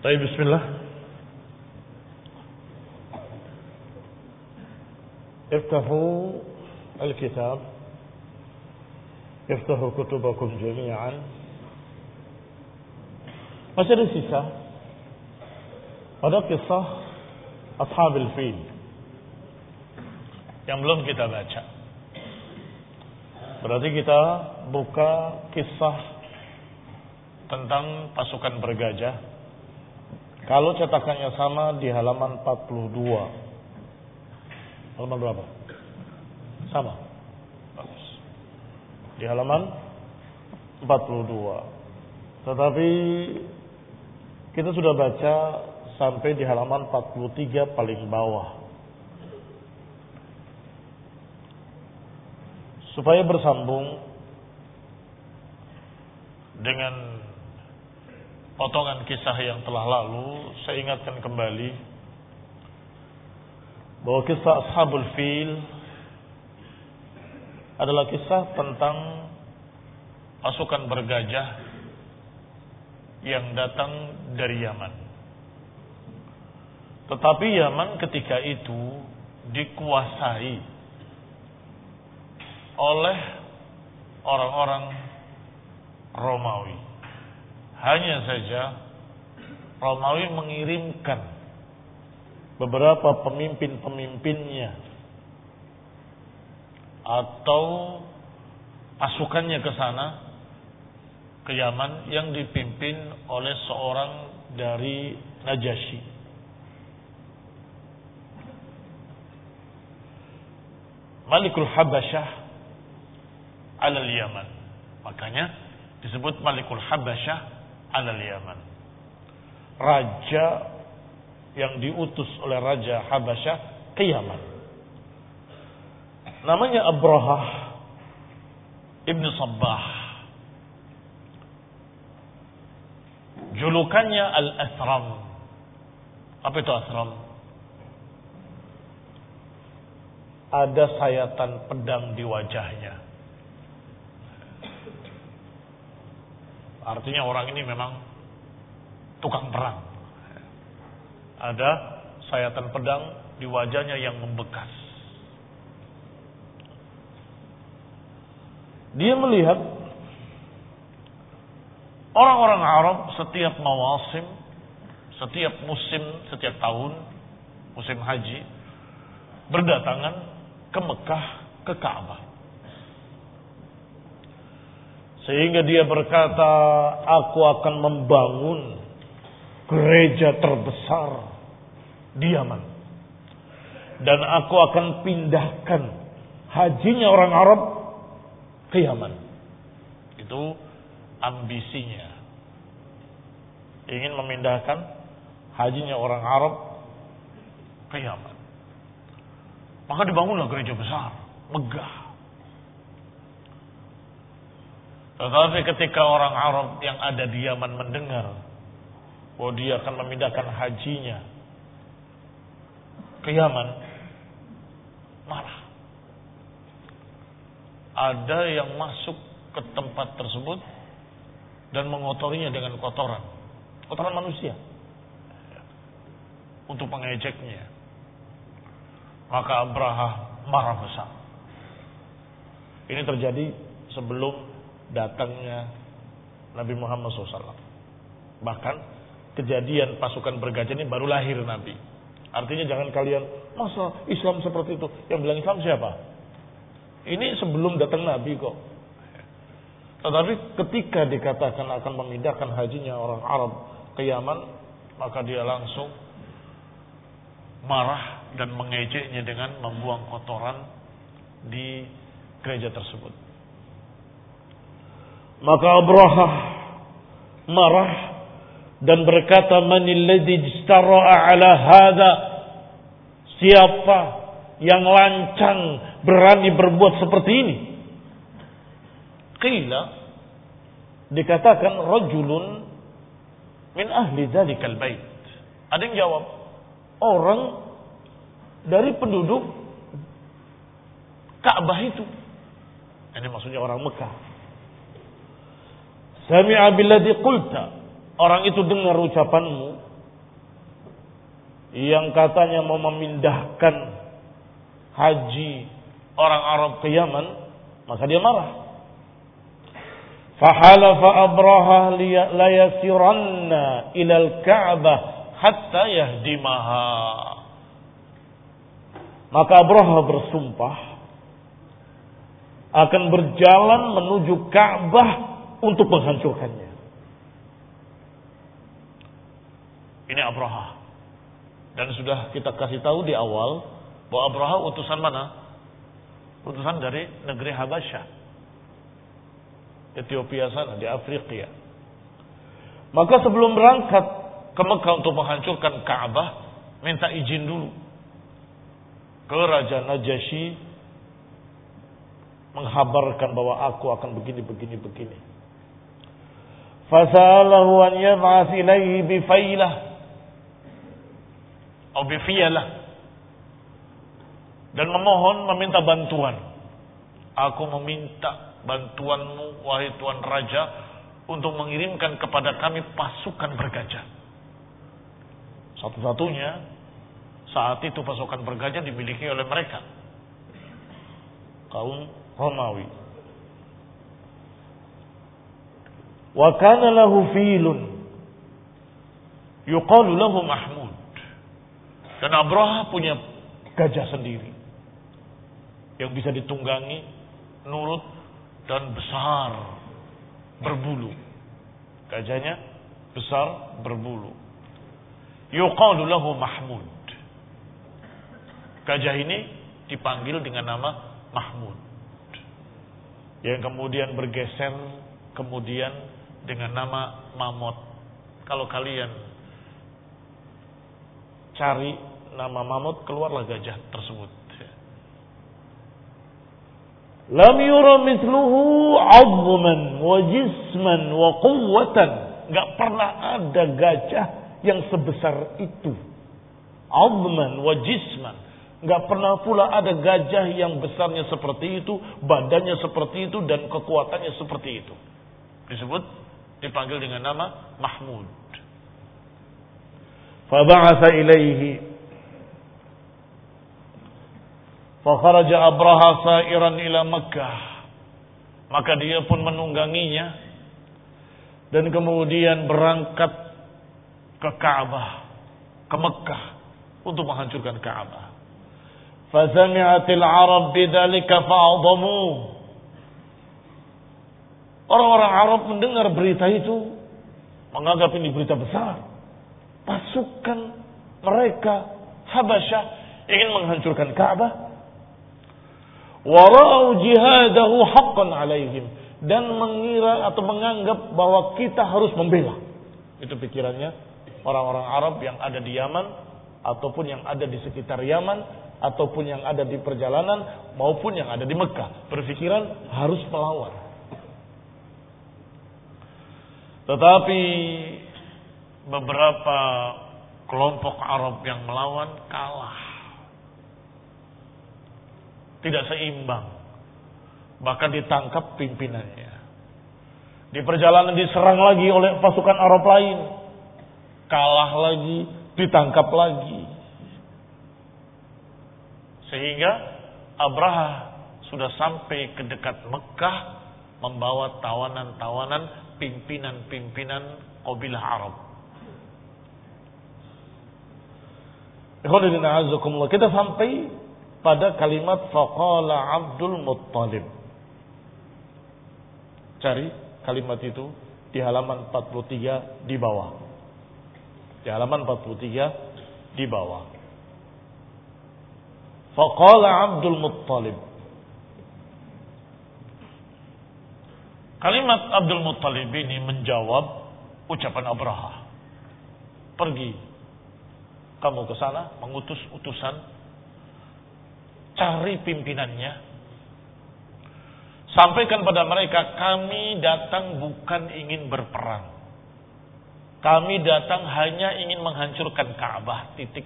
Baik, bismillah. افتحوا الكتاب افتحوا كتبكم جميعا. Masih ada sisa pada kisah Ashabil Fil yang belum kita baca. Berarti kita buka kisah tentang pasukan bergajah. Kalau cetakannya sama di halaman 42. Halaman berapa? Sama. Bagus. Di halaman 42. Tetapi kita sudah baca sampai di halaman 43 paling bawah. Supaya bersambung dengan potongan kisah yang telah lalu, saya ingatkan kembali bahwa kisah Ashabul Fil adalah kisah tentang pasukan bergajah yang datang dari Yaman. Tetapi Yaman ketika itu dikuasai oleh orang-orang Romawi. Hanya saja Romawi mengirimkan beberapa pemimpin-pemimpinnya atau pasukannya ke sana, ke Yaman, yang dipimpin oleh seorang dari Najasyi. Malikul Habasyah alal Yaman. Makanya disebut Malikul Habasyah alal Yaman. Raja yang diutus oleh Raja Habasyah ke Yaman. Namanya Abrahah Ibn Sabbah. Julukannya Al-Asram. Apa itu Asram? Ada sayatan pedang di wajahnya. Artinya orang ini memang tukang perang. Ada sayatan pedang di wajahnya yang membekas. Dia melihat orang-orang Arab setiap mawasim, setiap musim, setiap tahun, musim haji, berdatangan ke Mekah, ke Ka'bah. Sehingga dia berkata, aku akan membangun gereja terbesar di Yaman. Dan aku akan pindahkan hajinya orang Arab ke Yaman. Itu ambisinya. Ingin memindahkan hajinya orang Arab ke Yaman. Maka dibangunlah gereja besar, megah. Tetapi ketika orang Arab yang ada di Yaman mendengar bahwa dia akan memindahkan hajinya ke Yaman, marah. Ada yang masuk ke tempat tersebut dan mengotorinya dengan kotoran manusia untuk mengejeknya. Maka Abrahah marah besar. Ini terjadi sebelum datangnya Nabi Muhammad SAW. Bahkan kejadian pasukan bergajah ini baru lahir Nabi. Artinya jangan kalian, masa Islam seperti itu? Yang bilang Islam siapa? Ini sebelum datang Nabi kok. Tetapi ketika dikatakan akan memindahkan hajinya orang Arab ke Yaman, maka dia langsung marah dan mengejeknya dengan membuang kotoran di gereja tersebut. Maka Abrahah marah dan berkata, manil ladzi ijtara'a ala hadza? Siapa yang lancang berani berbuat seperti ini? Qila, dikatakan rajulun min ahli dzalikal bait. Ada yang jawab, orang dari penduduk Ka'bah itu. Ini maksudnya orang Mekah. Sami'a billadzi qulta. Orang itu dengar ucapanmu, yang katanya mau memindahkan haji orang Arab ke Yaman, maka dia marah. Fahalafa Abraha la yasiranna ila al-Ka'bah hatta yahdimaha. Maka Abraha bersumpah akan berjalan menuju Ka'bah untuk menghancurkannya. Ini Abraha. Dan sudah kita kasih tahu di awal bahwa Abraha utusan mana? Utusan dari negeri Habasyah, Ethiopia sana, di Afrika. Maka sebelum berangkat ke Mekah untuk menghancurkan Ka'bah, minta izin dulu ke Raja Najasyi, menghabarkan bahwa aku akan begini. Fasalahu an yab'ats ilaihi bifailah atau bifiyalah, dan meminta bantuan. Aku meminta bantuanmu, wahai Tuan Raja, untuk mengirimkan kepada kami pasukan bergajah. Satu-satunya saat itu pasukan bergajah dimiliki oleh mereka, kaum Romawi. Wa kana lahu filun yuqalu lahu Mahmud. Dan Abraha punya gajah sendiri yang bisa ditunggangi, nurut dan besar, berbulu. Gajahnya besar, berbulu. Yuqalu lahu Mahmud. Gajah ini dipanggil dengan nama Mahmud, yang kemudian bergeser kemudian dengan nama Mamot. Kalau kalian cari nama Mamot, keluarlah gajah tersebut. Lam yura mithluhu 'azman wa jisman wa quwwatan. Enggak pernah ada gajah yang sebesar itu. 'Azman wa jisman. Enggak pernah pula ada gajah yang besarnya seperti itu, badannya seperti itu, dan kekuatannya seperti itu. Dipanggil dengan nama Mahmud. Faba'atha ilaihi. Fakharaja Abraha sa'iran ila Makkah. Maka dia pun menungganginya dan kemudian berangkat ke Ka'bah, ke Mekah untuk menghancurkan Ka'bah. Fasami'atil Arab bidzalika fa'adhamu. Orang-orang Arab mendengar berita itu, menganggap ini berita besar. Pasukan mereka Habasyah ingin menghancurkan Ka'bah. Wa ra'u jihadahu haqqan 'alaihim, dan mengira atau menganggap bahwa kita harus membela. Itu pikirannya orang-orang Arab yang ada di Yaman ataupun yang ada di sekitar Yaman ataupun yang ada di perjalanan maupun yang ada di Mekah, berpikiran harus melawan. Tetapi beberapa kelompok Arab yang melawan kalah, tidak seimbang, bahkan ditangkap pimpinannya. Di perjalanan diserang lagi oleh pasukan Arab lain, kalah lagi, ditangkap lagi. Sehingga Abraha sudah sampai ke dekat Mekah membawa tawanan-tawanan pimpinan-pimpinan kabilah Arab. Kita sampai pada kalimat faqala Abdul Muttalib. Cari kalimat itu di halaman 43 di bawah. Di halaman 43 di bawah. Faqala Abdul Muttalib. Kalimat Abdul Muttalib ini menjawab ucapan Abraha. Pergi kamu ke sana, mengutus utusan, cari pimpinannya, sampaikan pada mereka, kami datang bukan ingin berperang. Kami datang hanya ingin menghancurkan Ka'bah, titik.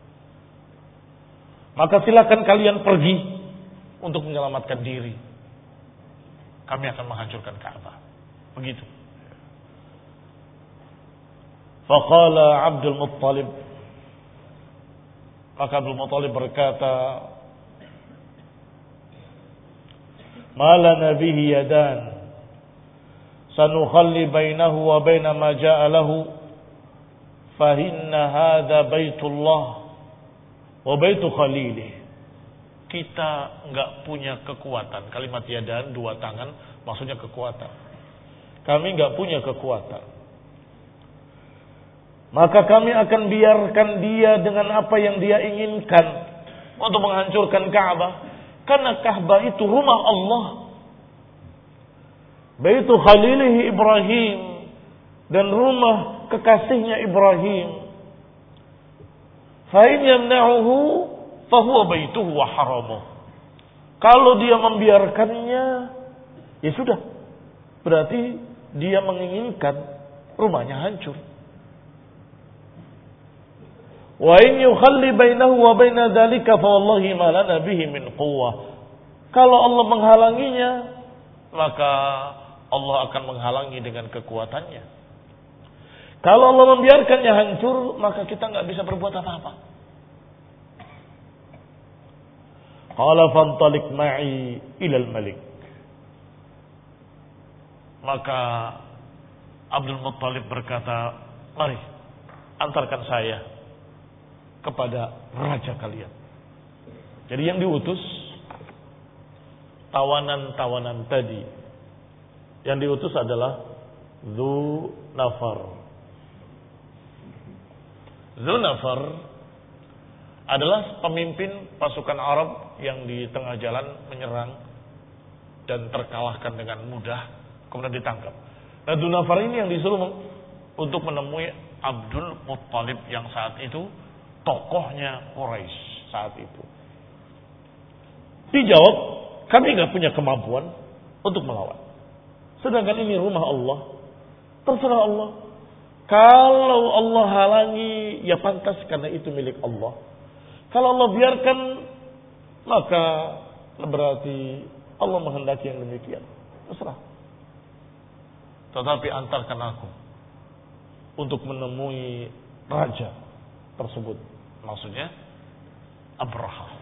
Maka silakan kalian pergi untuk menyelamatkan diri. Kami akan menghancurkan Ka'bah. Begitu. Faqala Abdul Muttalib, Maka Abdul Muttalib berkata, "Ma lana bihi yadan, sanukhalli bainahu wa baina ma ja'a lahu, fa inna hadha baitullah wa baitu khalilih." Kita enggak punya kekuatan. Kalimat yadan, dua tangan, maksudnya kekuatan. Kami enggak punya kekuatan. Maka kami akan biarkan dia dengan apa yang dia inginkan untuk menghancurkan Ka'bah. Karena Ka'bah itu rumah Allah. Baitu Khalilihi Ibrahim. Dan rumah kekasihnya Ibrahim. Fa'in yamna'uhu fahuwa baituhu wa haramuh. Kalau dia membiarkannya, ya sudah. Berarti dia menginginkan rumahnya hancur. Wa in yukhalli bainahu wa baina dzalika fa wallahi ma lana bihi min quwwah. Kalau Allah menghalanginya, maka Allah akan menghalangi dengan kekuatannya. Kalau Allah membiarkannya hancur, maka kita enggak bisa berbuat apa-apa. Qala fantalik ma'i ila al-malik. Maka Abdul Muttalib berkata, "Mari, antarkan saya kepada raja kalian." Jadi yang diutus tawanan-tawanan tadi. Yang diutus adalah Dzunafar. Dzunafar adalah pemimpin pasukan Arab yang di tengah jalan menyerang dan terkalahkan dengan mudah, kemudian ditangkap. Nah, Dzunafar ini yang disuruh untuk menemui Abdul Muttalib yang saat itu tokohnya Quraisy saat itu. Dijawab, kami nggak punya kemampuan untuk melawan. Sedangkan ini rumah Allah. Terserah Allah. Kalau Allah halangi, ya pantas karena itu milik Allah. Kalau Allah biarkan, maka berarti Allah menghendaki yang demikian. Terserah. Tetapi antarkan aku untuk menemui raja tersebut. Maksudnya Abraha.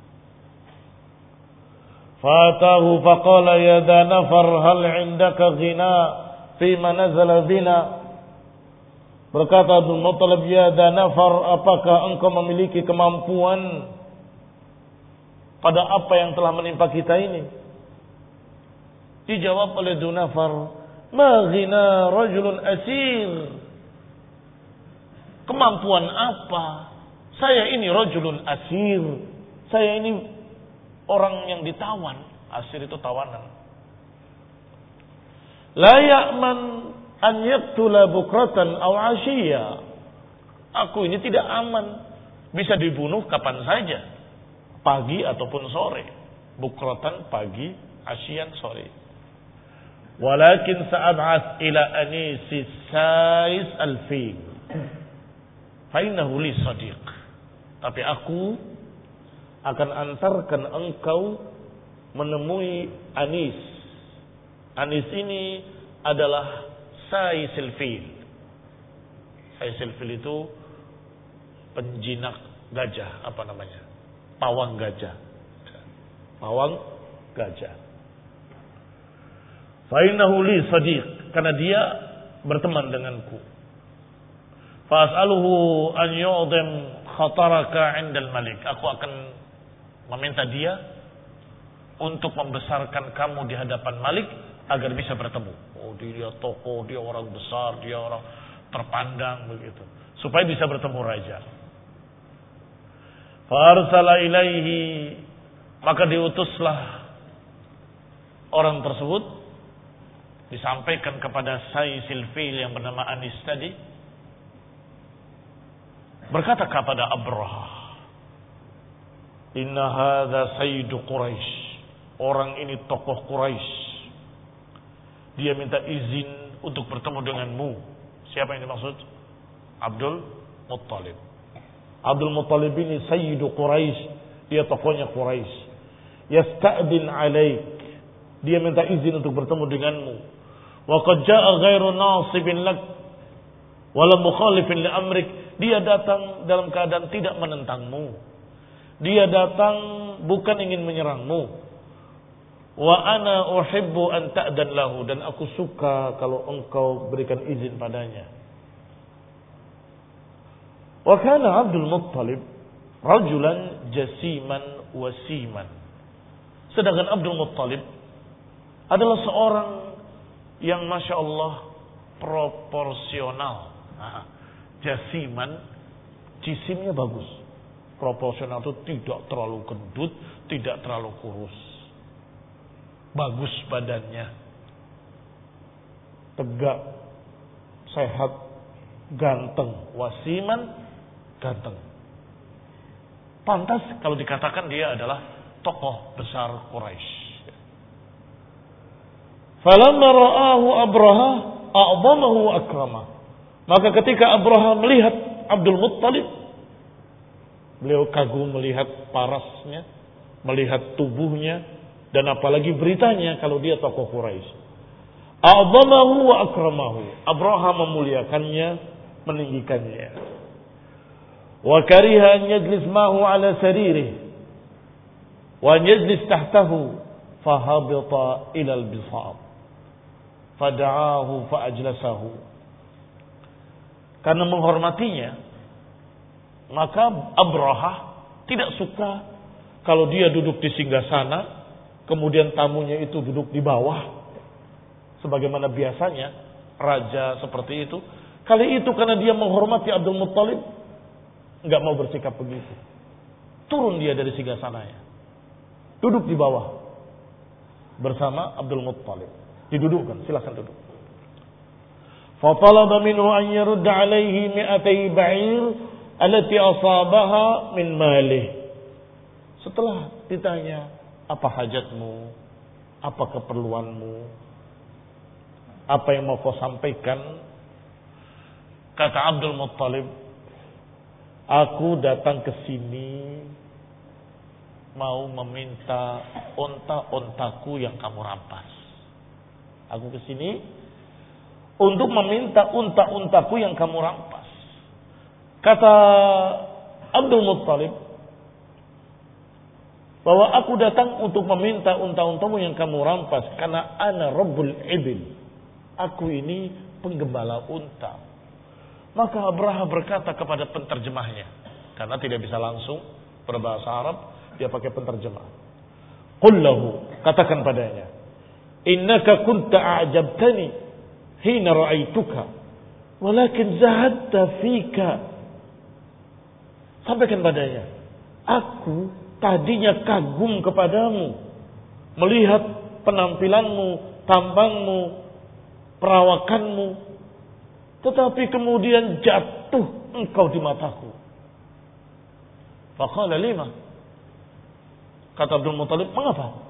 Fatahu faqala ya Dzunafar hal 'indaka ghina fima nazala bina. Berkata Abdul Muttalib, ya Dzunafar, apakah engkau memiliki kemampuan pada apa yang telah menimpa kita ini? Dijawab oleh Dzunafar, ma ghina rajulun asir. Kemampuan apa? Saya ini rajulun asir. Saya ini orang yang ditawan. Asir itu tawanan. La ya'man an yaqtula bukratan aw 'ashiyya. Aku ini tidak aman. Bisa dibunuh kapan saja. Pagi ataupun sore. Bukratan pagi, 'ashiyyan sore. Walakin sa'ab'ats ila anisi sais al-fil. Fa innahu li sadiq. Tapi aku akan antarkan engkau menemui Anis. Anis ini adalah saisil fil. Saisil fil itu penjinak gajah, apa namanya? Pawang gajah. Pawang gajah. Fa innahu li sadiq, karena dia berteman denganku. Fa as'aluhu an yu'dhim khataraka 'indal malik. Aku akan meminta dia untuk membesarkan kamu di hadapan Malik agar bisa bertemu. Oh, dia tokoh, dia orang besar, dia orang terpandang begitu. Supaya bisa bertemu raja. Farsala ilaihi, maka diutuslah orang tersebut, disampaikan kepada Saisil Fil yang bernama Anis tadi. Berkata kepada Abraha, inna hadza sayyidu Quraisy. Orang ini tokoh Quraisy. Dia minta izin untuk bertemu denganmu. Siapa yang dimaksud? Abdul Muttalib. Abdul Muttalib ini sayyidu Quraisy. Dia tokohnya Quraisy. Yasta'din alaik. Dia minta izin untuk bertemu denganmu. Wa qad jaa'a ghairu nasibin lak. Wala mukhalifin li amrik, dia datang dalam keadaan tidak menentangmu. Dia datang bukan ingin menyerangmu. Wa ana uhibbu an ta'dan lahu, dan aku suka kalau engkau berikan izin padanya. Wa kana Abdul Muttalib rajulan jasiman wasiman. Sedangkan Abdul Muttalib adalah seorang yang Masya Allah proporsional. Jasiman, jisimnya bagus. Proporsional itu tidak terlalu gendut, tidak terlalu kurus. Bagus badannya. Tegak, sehat, ganteng. Wasiman, ganteng. Pantas kalau dikatakan dia adalah tokoh besar Quraisy. Falamma ra'ahu Abraha a'zamahu wa akramah. Maka ketika Abraha melihat Abdul Muttalib, beliau kagum melihat parasnya, melihat tubuhnya, dan apalagi beritanya kalau dia tokoh Quraisy. A'zamahu wa akramahu. Abraha memuliakannya, meninggikannya. Wa kariha an yajlis ma'hu ala saririh wa an yajlis tahtahu fahabita ila al-bisat fada'ahu fa'ajlasahu. Karena menghormatinya, maka Abraha tidak suka kalau dia duduk di singgasana, kemudian tamunya itu duduk di bawah, sebagaimana biasanya raja seperti itu. Kali itu karena dia menghormati Abdul Muttalib, nggak mau bersikap begitu. Turun dia dari singgasananya, duduk di bawah bersama Abdul Muttalib. Didudukkan, silakan duduk. Fatalaba minhu an yurda alaihi mi'atai ba'ir allati asabaha min malih. Setelah ditanya, apa hajatmu? Apa keperluanmu? Apa yang mau kau sampaikan? Kata Abdul Muttalib, aku datang ke sini mau meminta unta-untaku yang kamu rampas. Aku ke sini untuk meminta unta-untaku yang kamu rampas. Kata Abdul Muttalib, bahwa aku datang untuk meminta unta-untamu yang kamu rampas karena ana rabbul ibil. Aku ini penggembala unta. Maka Abraha berkata kepada penterjemahnya, karena tidak bisa langsung berbahasa Arab, dia pakai penterjemah. Qul lahu, katakan padanya, innaka kunta a'jabtani hina ra'aituka walakin zahadta fika. Sampaikan padanya, aku tadinya kagum kepadamu, melihat penampilanmu, tampangmu, perawakanmu, tetapi kemudian jatuh engkau di mataku. Faqala lima. Kata Abdul Muttalib, mengapa?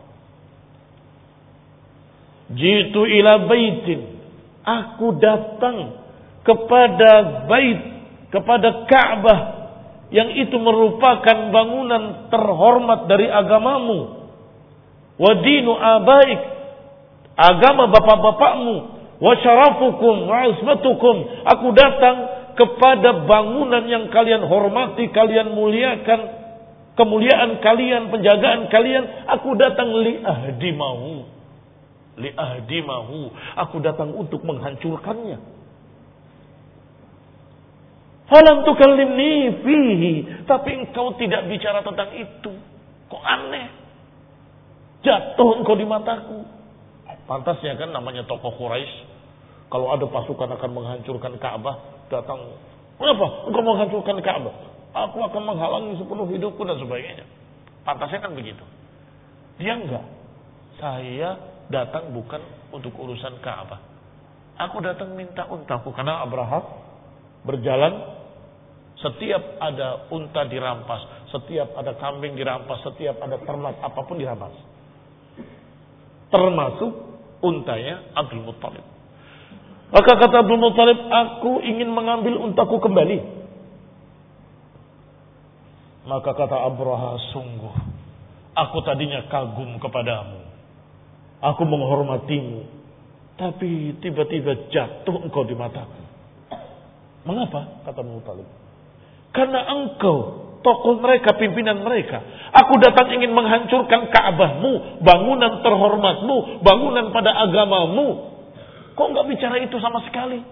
Jitu ila baitin. Aku datang kepada bait, kepada Ka'bah, yang itu merupakan bangunan terhormat dari agamamu. Wa dinu abaik, agama bapak-bapakmu. Wa syarafukum wa ismatukum. Aku datang kepada bangunan yang kalian hormati, kalian muliakan, kemuliaan kalian, penjagaan kalian. Aku datang li'ahdimahu. Li'ahdimahu. Aku datang untuk menghancurkannya. Falam tukallimni fihi. Tapi engkau tidak bicara tentang itu. Kok aneh? Jatuh engkau di mataku. Pantasnya kan namanya tokoh Quraisy. Kalau ada pasukan akan menghancurkan Ka'bah, datang. Kenapa engkau menghancurkan Ka'bah? Aku akan menghalangi sepenuh hidupku dan sebagainya. Pantasnya kan begitu. Dia enggak. Saya datang bukan untuk urusan Ka'bah. Aku datang minta untaku. Karena Abraha berjalan, setiap ada unta dirampas, setiap ada kambing dirampas, setiap ada ternak apapun dirampas. Termasuk untanya Abdul Muttalib. Maka kata Abdul Muttalib, aku ingin mengambil untaku kembali. Maka kata Abraha, sungguh aku tadinya kagum kepadamu, aku menghormatimu, tapi tiba-tiba jatuh engkau di mataku. Mengapa? Kata Abu Thalib. Karena engkau, tokoh mereka, pimpinan mereka. Aku datang ingin menghancurkan Ka'bahmu, bangunan terhormatmu, bangunan pada agamamu. Kok enggak bicara itu sama sekali?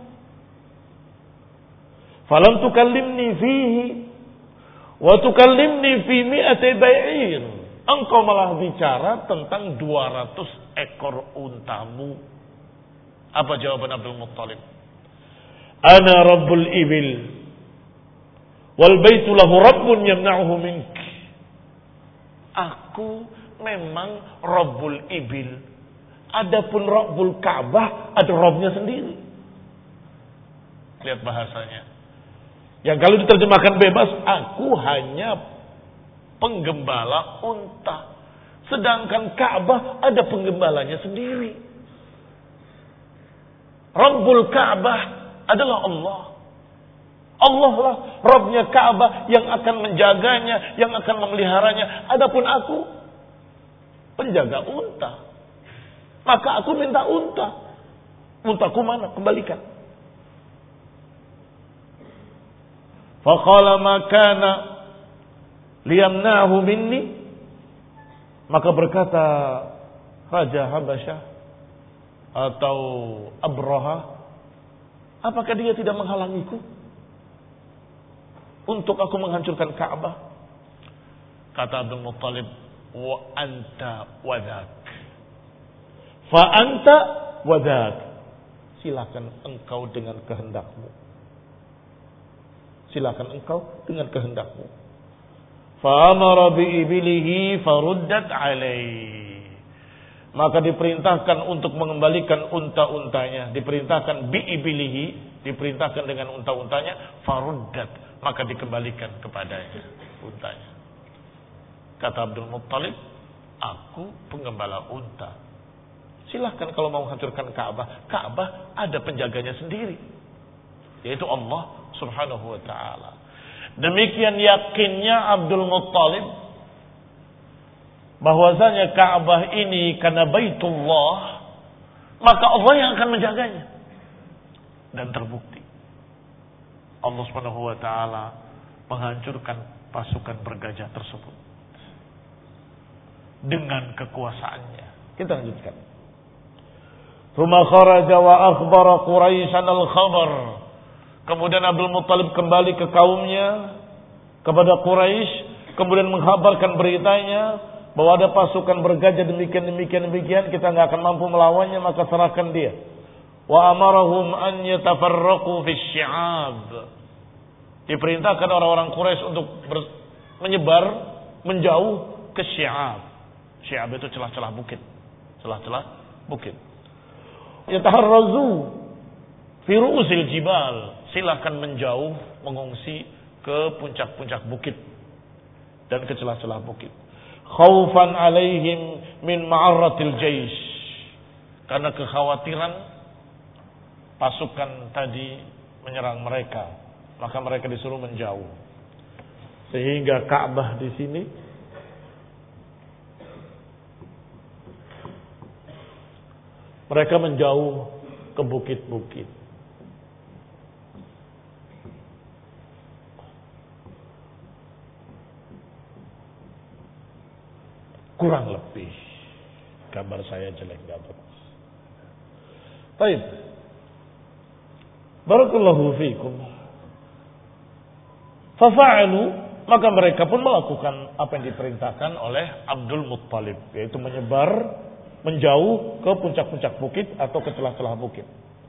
Falam tukallimni fihi wa tukallimni fi mi'ati bai'ir. Engkau malah bicara tentang 200 ekor untamu. Apa jawaban Abdul Muttalib? Ana rabbul ibil wal baitu lahu rabbun yamna'uhu mink. Aku memang rabbul ibil. Adapun rabbul Ka'bah ada Rabbnya sendiri. Lihat bahasanya. Yang kalau diterjemahkan bebas, aku hanya penggembala unta. Sedangkan Ka'bah ada penggembalanya sendiri. Rabbul Ka'bah adalah Allah. Allah lah Rabbnya Ka'bah yang akan menjaganya, yang akan memeliharanya. Adapun aku penjaga unta. Maka aku minta unta. Untaku mana? Kembalikan. Faqala ma kana liyamna'hu minni. Maka berkata Raja Habasyah atau Abraha, apakah dia tidak menghalangiku untuk aku menghancurkan Ka'bah? Kata Abdul Muttalib, wa anta wadak. Fa anta wadak. Silakan engkau dengan kehendakmu. Silakan engkau dengan kehendakmu. Fa amara bi ibilihi faruddat alaihi. Maka diperintahkan untuk mengembalikan unta-untanya, diperintahkan bi ibilihi, diperintahkan dengan unta-untanya, faruddat, maka dikembalikan kepadanya untanya. Kata Abdul Muttalib, aku penggembala unta. Silahkan kalau mau hancurkan Ka'bah. Ka'bah ada penjaganya sendiri, yaitu Allah Subhanahu wa ta'ala. Demikian yakinnya Abdul Muttalib bahwasanya Ka'bah ini karena Baitullah, maka Allah yang akan menjaganya. Dan terbukti Allah Subhanahu wa ta'ala menghancurkan pasukan bergajah tersebut dengan kekuasaannya. Kita lanjutkan. Thumma kharaja wa akhbara Quraisyan al-khabar. Kemudian Abdul Muttalib kembali ke kaumnya, kepada Quraisy, kemudian menghabarkan beritanya bahwa ada pasukan bergajah demikian, kita nggak akan mampu melawannya, maka serahkan dia. Wa amarahum an yatafarraqu fi syi'ab. Diperintahkan orang-orang Quraisy untuk menyebar, menjauh ke Syi'ab. Syi'ab itu celah-celah bukit. Celah-celah bukit. Yataharrazu fi ru'usil jibal. Silakan menjauh, mengungsi ke puncak-puncak bukit dan ke celah-celah bukit. Khaufan alaihim min ma'arratil jaish. Karena kekhawatiran pasukan tadi menyerang mereka, maka mereka disuruh menjauh. Sehingga Ka'bah di sini mereka menjauh ke bukit-bukit. Kurang lebih gambar saya jelek, gak bagus. Baik. Barakallahu fiikum. Fafa'alu, maka mereka pun melakukan apa yang diperintahkan oleh Abdul Muttalib, yaitu menyebar, menjauh ke puncak-puncak bukit atau ke celah-celah bukit.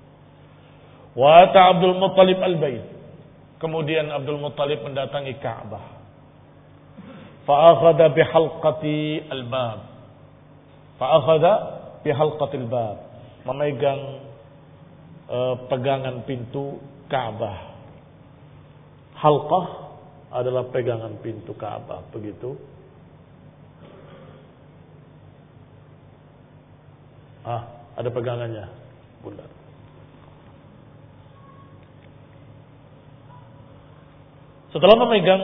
Wa ata Abdul Muttalib al-bait. Kemudian Abdul Muttalib mendatangi Ka'bah. Fa'akhadha bihalqati al-bab. Fa'akhadha bihalqati al-bab. Memegang pegangan pintu Ka'bah. Halqah adalah pegangan pintu Ka'bah, begitu. Ada pegangannya, Bunda. Setelah memegang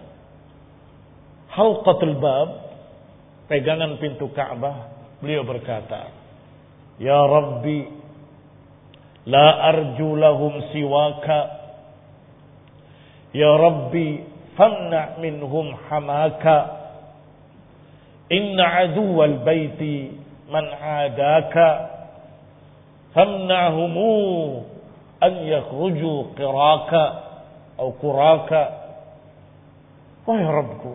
halqatul bab, pegangan pintu Ka'bah, beliau berkata, "Ya Rabbi, la arju lahum siwaka Ya Rabbi famna' minhum hamaka inna aduwal baiti man adaka famna'humu an yakhruju qiraka atau quraka. Wahai Rabbku,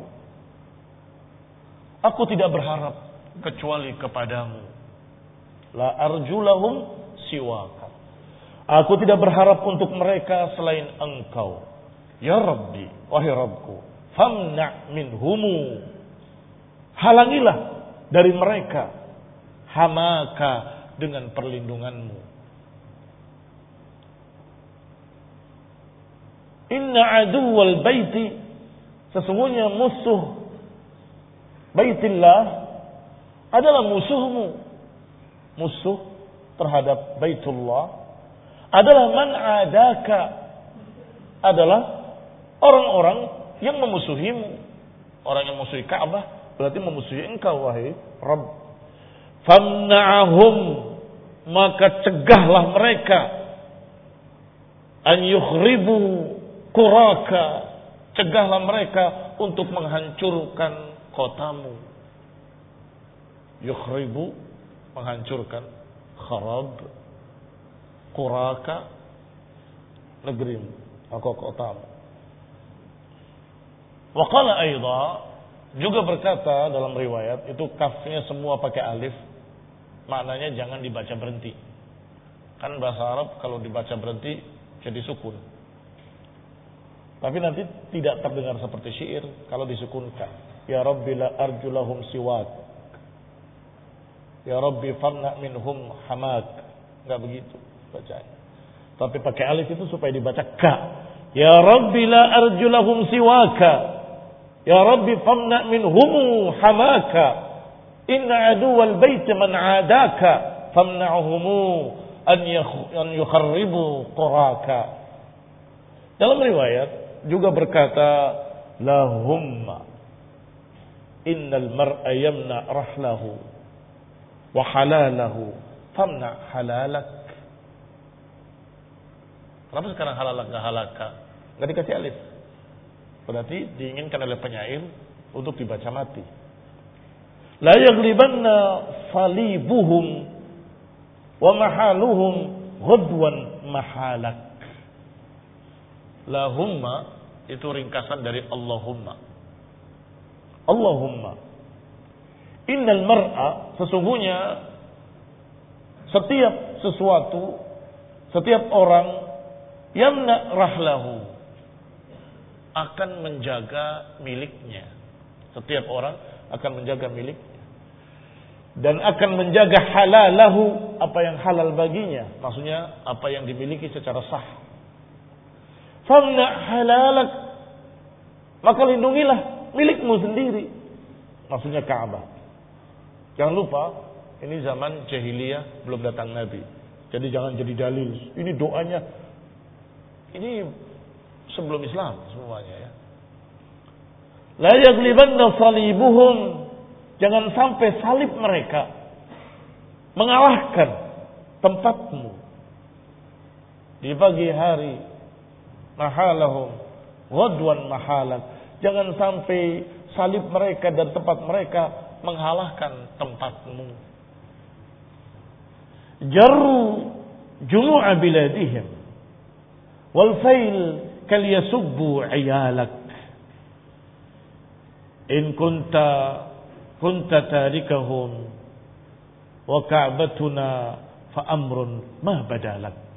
aku tidak berharap kecuali kepadamu. La arjulahum siwaka. Aku tidak berharap untuk mereka selain engkau. Ya Rabbi, wahai Rabbku, famna' minhumu, halangilah dari mereka, hamaka, dengan perlindunganmu. Inna aduwal baiti, sesungguhnya musuh Baitillah adalah musuhmu. Musuh terhadap Baitullah adalah man adaka, adalah orang-orang yang memusuhimu. Orang yang memusuhi Ka'bah berarti memusuhi engkau, wahai Rabb. Famna'ahum, maka cegahlah mereka, an yukhribu quraka, cegahlah mereka untuk menghancurkan kotamu. Yukhribu, menghancurkan, kharab, quraka, negerimu atau kotamu. Wa qala aidha, juga berkata dalam riwayat, itu kafnya semua pakai alif, maknanya jangan dibaca berhenti. Kan bahasa Arab kalau dibaca berhenti jadi sukun. Tapi nanti tidak terdengar seperti syair kalau disukunkan. Ya Rabbi la arjulahum siwak. Ya Rabbi famna' minhum hamak. Enggak begitu bacanya. Tapi pakai alif itu supaya dibaca ka. Ya Rabbi la arjulahum siwaka. Ya Rabbi famna' minhum hamaka. Inna aduwal baiti man adaka famna'humu an yukharribu quraka. Dalam riwayat juga berkata, lahumma innal mar'a yamna rahlahu wa halalahu famna' halalak. Kenapa sekarang halalak gak halaka? Gak dikasih alif. Berarti diinginkan oleh penyair untuk dibaca mati. La yaghlibanna salibuhum wa mahaluhum ghadwan mahalak. Lahumma itu ringkasan dari Allahumma. Allahumma. Innal mar'a, sesungguhnya setiap sesuatu, setiap orang yamna rahlahu, akan menjaga miliknya. Setiap orang akan menjaga miliknya. Dan akan menjaga halalahu, apa yang halal baginya. Maksudnya apa yang dimiliki secara sah. Famna' halalak, maka lindungilah milikmu sendiri. Maksudnya Ka'bah. Jangan lupa, ini zaman jahiliyah, belum datang Nabi. Jadi jangan jadi dalil. Ini doanya, ini sebelum Islam semuanya ya. La yaghlibanna salibuhum, jangan sampai salib mereka mengalahkan tempatmu di pagi hari. Mahalahum ghadwan mahalak, jangan sampai salib mereka dan tempat mereka mengalahkan tempatmu. Jarru jumu'a biladihim wal fail kal yasubbu iyalak. In kunta tarikahum wa ka'batuna fa amrun ma badalak.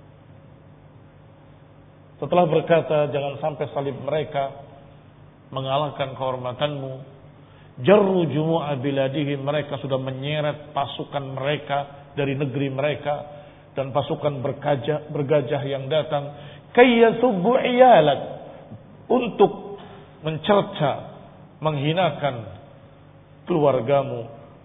Setelah berkata jangan sampai salib mereka mengalahkan kehormatanmu, jarru jumu'a biladihim, mereka sudah menyeret pasukan mereka dari negeri mereka dan pasukan bergajah yang datang kayyasubbu iyalak, untuk mencerca, menghinakan keluargamu.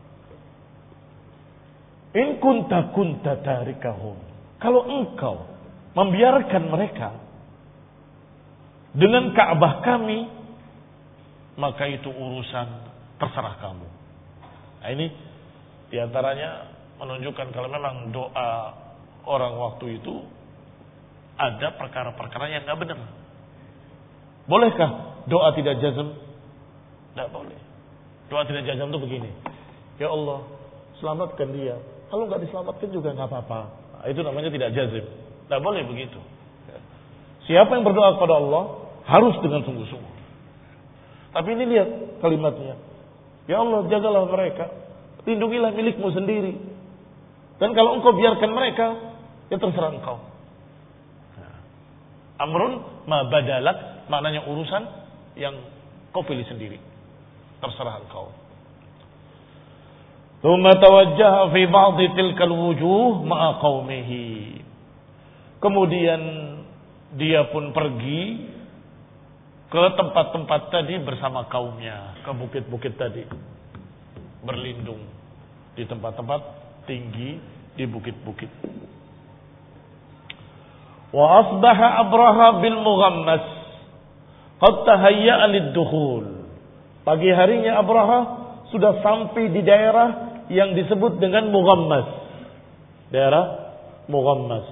In kunta tarikahum, kalau engkau membiarkan mereka dengan Ka'bah kami, maka itu urusan terserah kamu. Nah, ini diantaranya menunjukkan kalau memang doa orang waktu itu ada perkara-perkara yang gak benar. Bolehkah doa tidak jazm? Tidak boleh. Doa tidak jazm itu begini. Ya Allah, selamatkan dia. Kalau nggak diselamatkan juga nggak apa-apa. Nah, itu namanya tidak jazm. Tidak boleh begitu. Siapa yang berdoa kepada Allah harus dengan sungguh-sungguh. Tapi ini lihat kalimatnya. Ya Allah, jagalah mereka. Lindungilah milikmu sendiri. Dan kalau engkau biarkan mereka, ya terserah engkau. Amrun ma badalat, maknanya urusan yang kau pilih sendiri. Terserah engkau. Tsumma tawajjaha fi ba'dhi tilkal wujuh ma'a qaumihi. Kemudian dia pun pergi ke tempat-tempat tadi bersama kaumnya, ke bukit-bukit tadi. Berlindung di tempat-tempat tinggi di bukit-bukit. Wa asbaha Abraha bil Mughammas qad tahayya'a lid-dukhul. Pagi harinya Abraha sudah sampai di daerah yang disebut dengan Mughammas. Daerah Mughammas.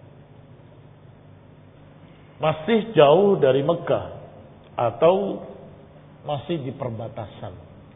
Masih jauh dari Mekah atau masih di perbatasan.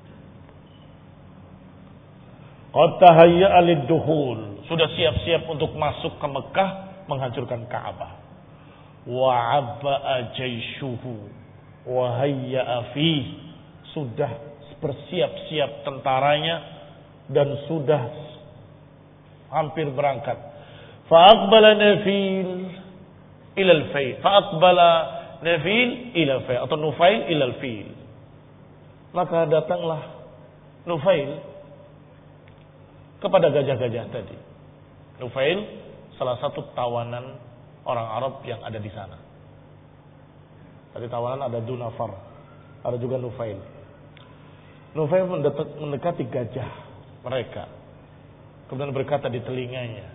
Qad tahayya'a lid-dukhul. Sudah siap-siap untuk masuk ke Mekah, menghancurkan Ka'bah. Wa 'abba'a jayshuhu wa hayya'a fihi. Sudah bersiap-siap tentaranya dan sudah hampir berangkat. Fa'aqbala Nafil ila al-Fil. Fa'aqbala Nafil ila al-Fil atau Nufail ila al-Fil. Maka datanglah Nufail kepada gajah-gajah tadi. Nufail salah satu tawanan orang Arab yang ada di sana. Tadi tawanan ada Dunafar, ada juga Nufail. Nufail mendekati gajah mereka. Kemudian berkata di telinganya,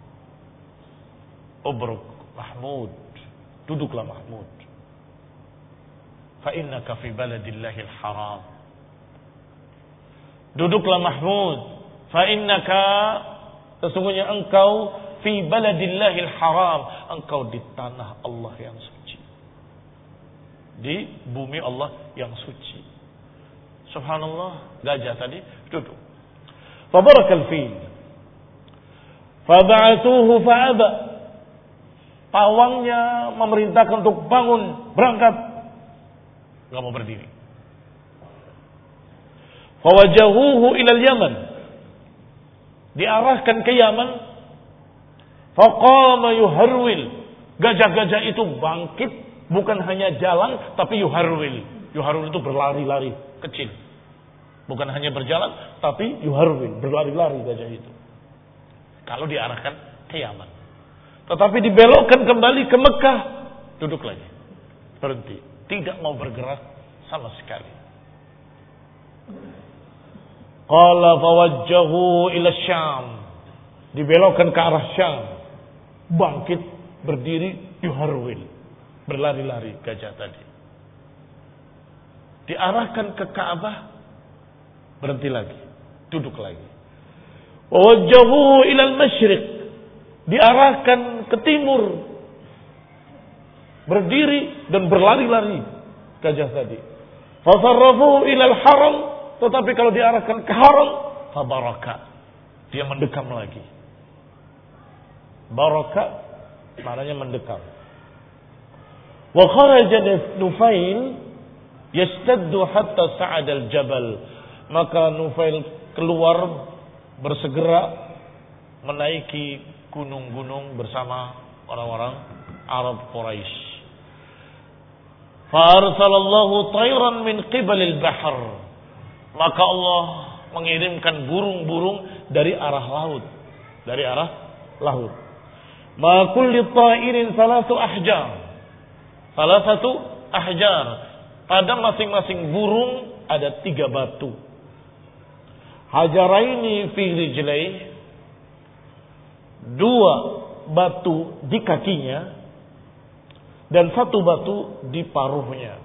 "Ubruk Mahmud, duduklah Mahmud. Fa innaka fi baladillahil haram." Duduklah Mahmud, fa innaka, sesungguhnya engkau fi baladillahil haram, engkau di tanah Allah yang suci. Di bumi Allah yang suci. Subhanallah, gajah tadi duduk. Fabarakal fil. Faba'atuhu fa'aba. Pawangnya memerintahkan untuk bangun, berangkat. Enggak mau berdiri. Fawajahuhu ilal Yaman. Diarahkan ke Yaman. Faqama yuharwil. Gajah-gajah itu bangkit, bukan hanya jalan tapi yuharwil. Yuharwil itu berlari-lari kecil. Bukan hanya berjalan tapi yuharwil, berlari-lari gajah itu. Kalau diarahkan ke Yaman. Tetapi dibelokkan kembali ke Mekah, duduk lagi. Berhenti, tidak mau bergerak sama sekali. Qala fawajjahu ila Syam. Dibelokkan ke arah Syam. Bangkit, berdiri, yuharwil. Berlari-lari gajah tadi. Diarahkan ke Ka'bah, berhenti lagi, duduk lagi. Wajjahu ilal masyriq, diarahkan ke timur, berdiri dan berlari-lari gajah tadi. Fasarrafu ilal haram, tetapi kalau diarahkan ke haram, fabaraka, dia mendekam lagi. Baraka maknanya mendekam. Wa kharaja Nufail yastaddu hatta sa'ada al-jabal. Maka Nufail keluar bersegera menaiki gunung-gunung bersama orang-orang Arab Quraisy. Fa arsalallahu tayran min qibalil bahr. Maka Allah mengirimkan burung-burung dari arah laut, dari arah laut. Ma kulli ta'irin salatu ahjar. Salah satu ahjar. Pada masing-masing burung ada 3 batu. Hajaraini fi rijlaih, 2 batu di kakinya dan 1 batu di paruhnya.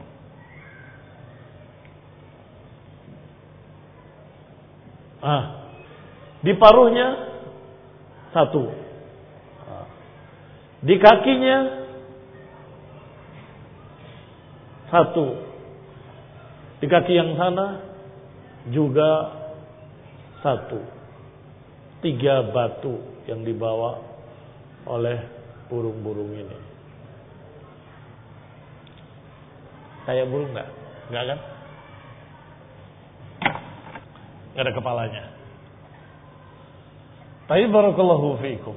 Di paruhnya 1. Di kakinya 1 satu. Di kaki yang sana juga satu. 3 batu yang dibawa oleh burung-burung ini. Kayak burung enggak? Enggak kan? Enggak ada kepalanya. Tapi barakallahu fiikum.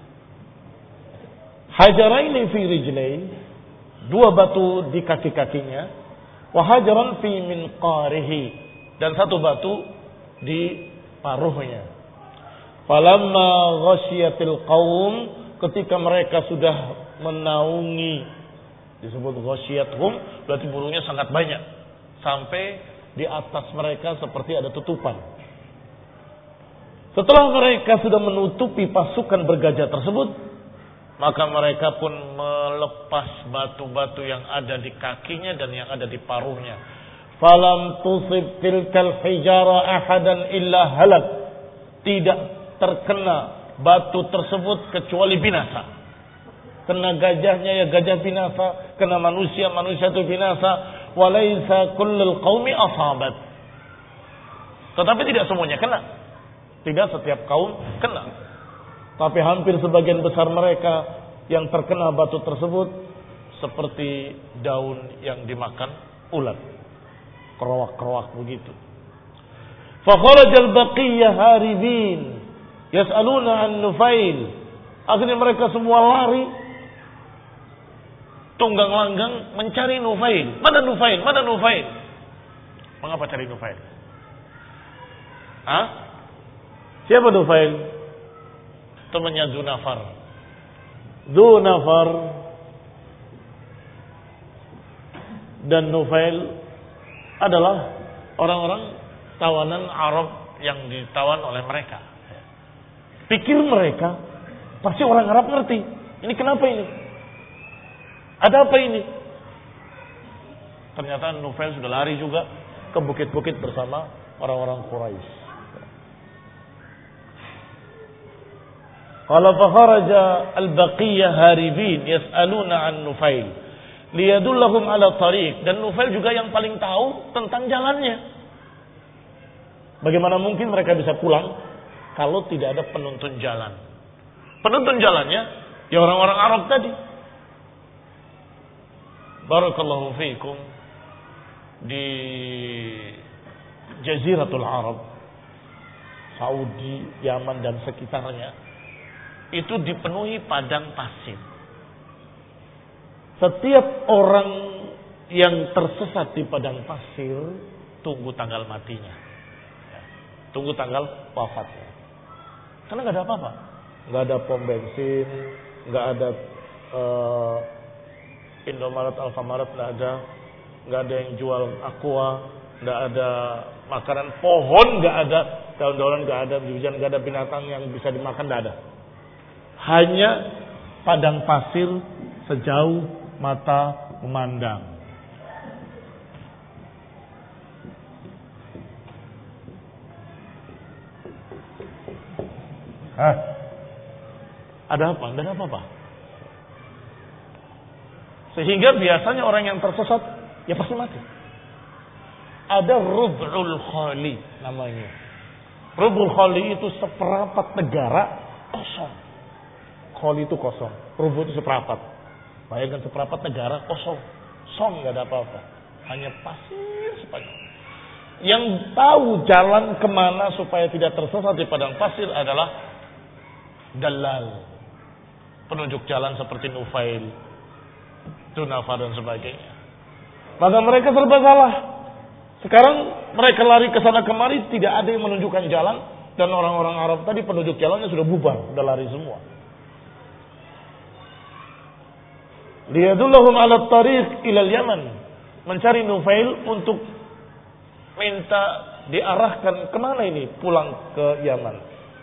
Hajaraini fi rijlain, 2 batu di kaki-kakinya, wa hajaran fi minqarihi, dan 1 batu di paruhnya. Falamma ghasyiyatil qaum, ketika mereka sudah menaungi, disebut ghasyiyatuhum, berarti burungnya sangat banyak sampai di atas mereka seperti ada tutupan. Setelah mereka sudah menutupi pasukan bergajah tersebut, maka mereka pun melepas batu-batu yang ada di kakinya dan yang ada di paruhnya. Falam tusib tilkal hijara ahadan illa halak. Tidak terkena batu tersebut kecuali binasa. Kena gajahnya ya gajah binasa, kena manusia itu binasa. Walaysa kullul qaumi asabat. Tetapi tidak semuanya kena. Tidak setiap kaum kena. Tapi hampir sebagian besar mereka yang terkena batu tersebut seperti daun yang dimakan ulat. Kerowak-kerowak begitu. Fakharajal baqiyah haribin yas'aluna an Nufail. Akhirnya mereka semua lari tunggang langgang mencari Nufail. Mana Nufail? Mana Nufail? Mengapa cari Nufail? Hah? Siapa Nufail? Temannya Dzunafar. Dzunafar dan Nufail adalah orang-orang tawanan Arab yang ditawan oleh mereka. Pikir mereka pasti orang Arab ngerti. Ini kenapa ini? Ada apa ini? Ternyata Nufail sudah lari juga ke bukit-bukit bersama orang-orang Quraisy. Qala fa kharaja al-baqiyah haribin yas'aluna an Nufail liyadullahum ala tariq, dan Nufail juga yang paling tahu tentang jalannya. Bagaimana mungkin mereka bisa pulang kalau tidak ada penuntun jalan? Penuntun jalannya ya orang-orang Arab tadi. Barakallahu fiikum, di Jaziratul Arab, Saudi, Yaman dan sekitarnya itu dipenuhi padang pasir. Setiap orang yang tersesat di padang pasir tunggu tanggal matinya, tunggu tanggal wafatnya. Karena nggak ada apa-apa, nggak ada pom bensin, nggak ada Indomaret, Alfamaret, nggak ada yang jual aqua, nggak ada makanan, pohon nggak ada, daun-daunan nggak ada, biji-bijian nggak ada, binatang yang bisa dimakan nggak ada. Hanya padang pasir sejauh mata memandang. Ada apa? Tidak ada apa-apa. Sehingga biasanya orang yang tersesat ya pasti mati. Ada Rub'ul Khali namanya. Rub'ul Khali itu seperempat negara kosong. Khali itu kosong, Rubu itu seperempat. Bayangkan seperempat negara kosong, nggak ada apa-apa, hanya pasir sepanjang. Yang tahu jalan kemana supaya tidak tersesat di padang pasir adalah dalal, penunjuk jalan seperti Nufail, Dzunafar dan sebagainya. Maka mereka serba salah. Sekarang mereka lari ke sana kemari, tidak ada yang menunjukkan jalan, dan orang-orang Arab tadi penunjuk jalannya sudah bubar, sudah lari semua. Liyadullahum ala tariq ila Yaman, mencari Nufail untuk minta diarahkan kemana ini, pulang ke Yaman.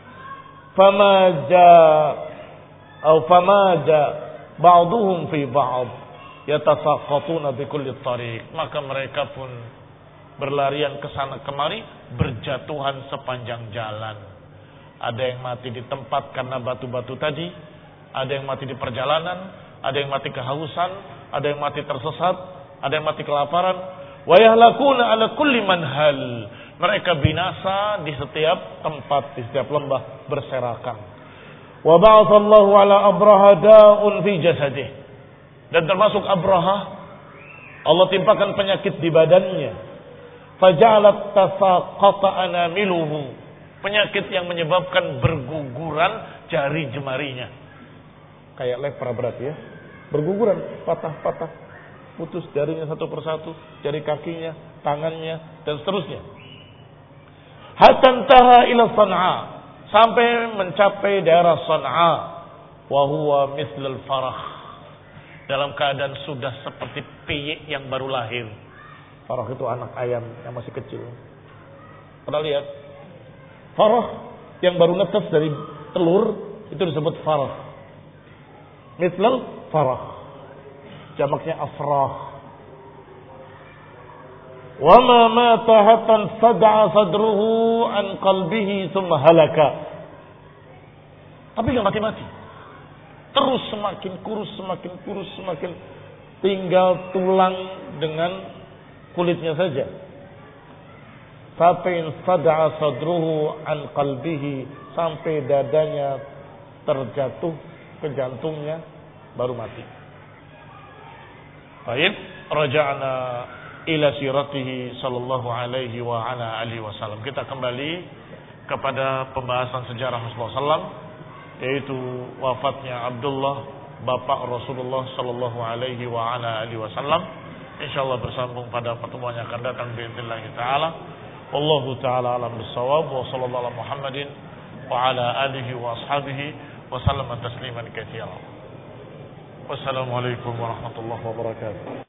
Famaja ba'duhum fi ba'd yatasaqatuna bi kulli tariq, maka mereka pun berlarian ke sana kemari, berjatuhan sepanjang jalan. Ada yang mati di tempat karena batu-batu tadi, ada yang mati di perjalanan, ada yang mati kehausan, ada yang mati tersesat, ada yang mati kelaparan. Wa yahlakuna ala kulli manhal. Mereka binasa di setiap tempat, di setiap lembah berserakan. Wa ba'athallahu ala Abraha da'un fi jasadih. Dan termasuk Abraha, Allah timpakan penyakit di badannya. Faja'alat tasaqata anamiluhu. Penyakit yang menyebabkan berguguran jari jemarinya. Kayak lepra berat ya. Berguguran, patah-patah. Putus jarinya satu persatu. Jari kakinya, tangannya, dan seterusnya. Hatta intaha ila San'a. Sampai mencapai daerah San'a. Wahuwa mislul farah. Dalam keadaan sudah seperti piyik yang baru lahir. Farah itu anak ayam yang masih kecil. Pernah lihat? Farah yang baru netes dari telur itu disebut farah. Mislul farah. Jamaknya afrah. Wa ma mata hatta sad'a sadruhu an qalbihi thumma halaka. Tapi enggak mati-mati. Terus semakin kurus, semakin tinggal tulang dengan kulitnya saja. Sampai sad'a sadruhu an qalbihi, sampai dadanya terjatuh ke jantungnya baru mati. Baik, raja'na ila siratihi sallallahu alaihi wa ala alihi wasallam. Kita kembali kepada pembahasan sejarah Rasulullah sallallahu, yaitu wafatnya Abdullah, bapak Rasulullah sallallahu alaihi wa ala alihi wasallam. Insyaallah bersambung pada pertemuan yang akan datang باذنillah taala. Wallahu taala alam bissawab wa sallallahu ala Muhammadin wa ala alihi wa ashabihi wa sallama tasliman katsiran. Wassalamualaikum warahmatullahi wabarakatuh.